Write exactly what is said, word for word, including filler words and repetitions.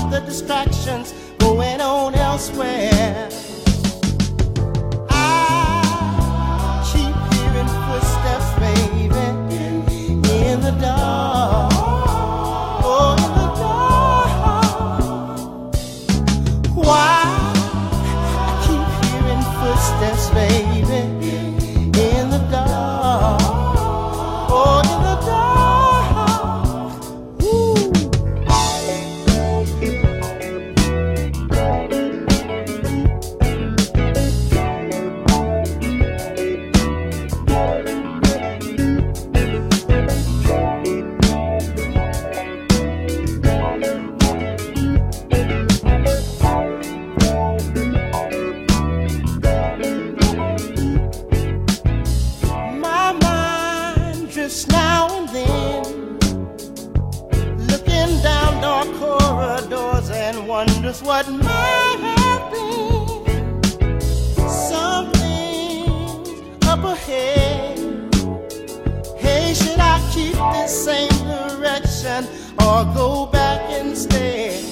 of the distractions going on elsewhere. I keep hearing footsteps, baby, in the dark. Oh, in the dark. Why? I keep hearing footsteps, baby, in the dark. Oh, in the dark. Ooh. My mind drifts now and then, looking down dark corridors and wonders what might have been. Something up ahead. Hey, should I keep this same direction or go back instead?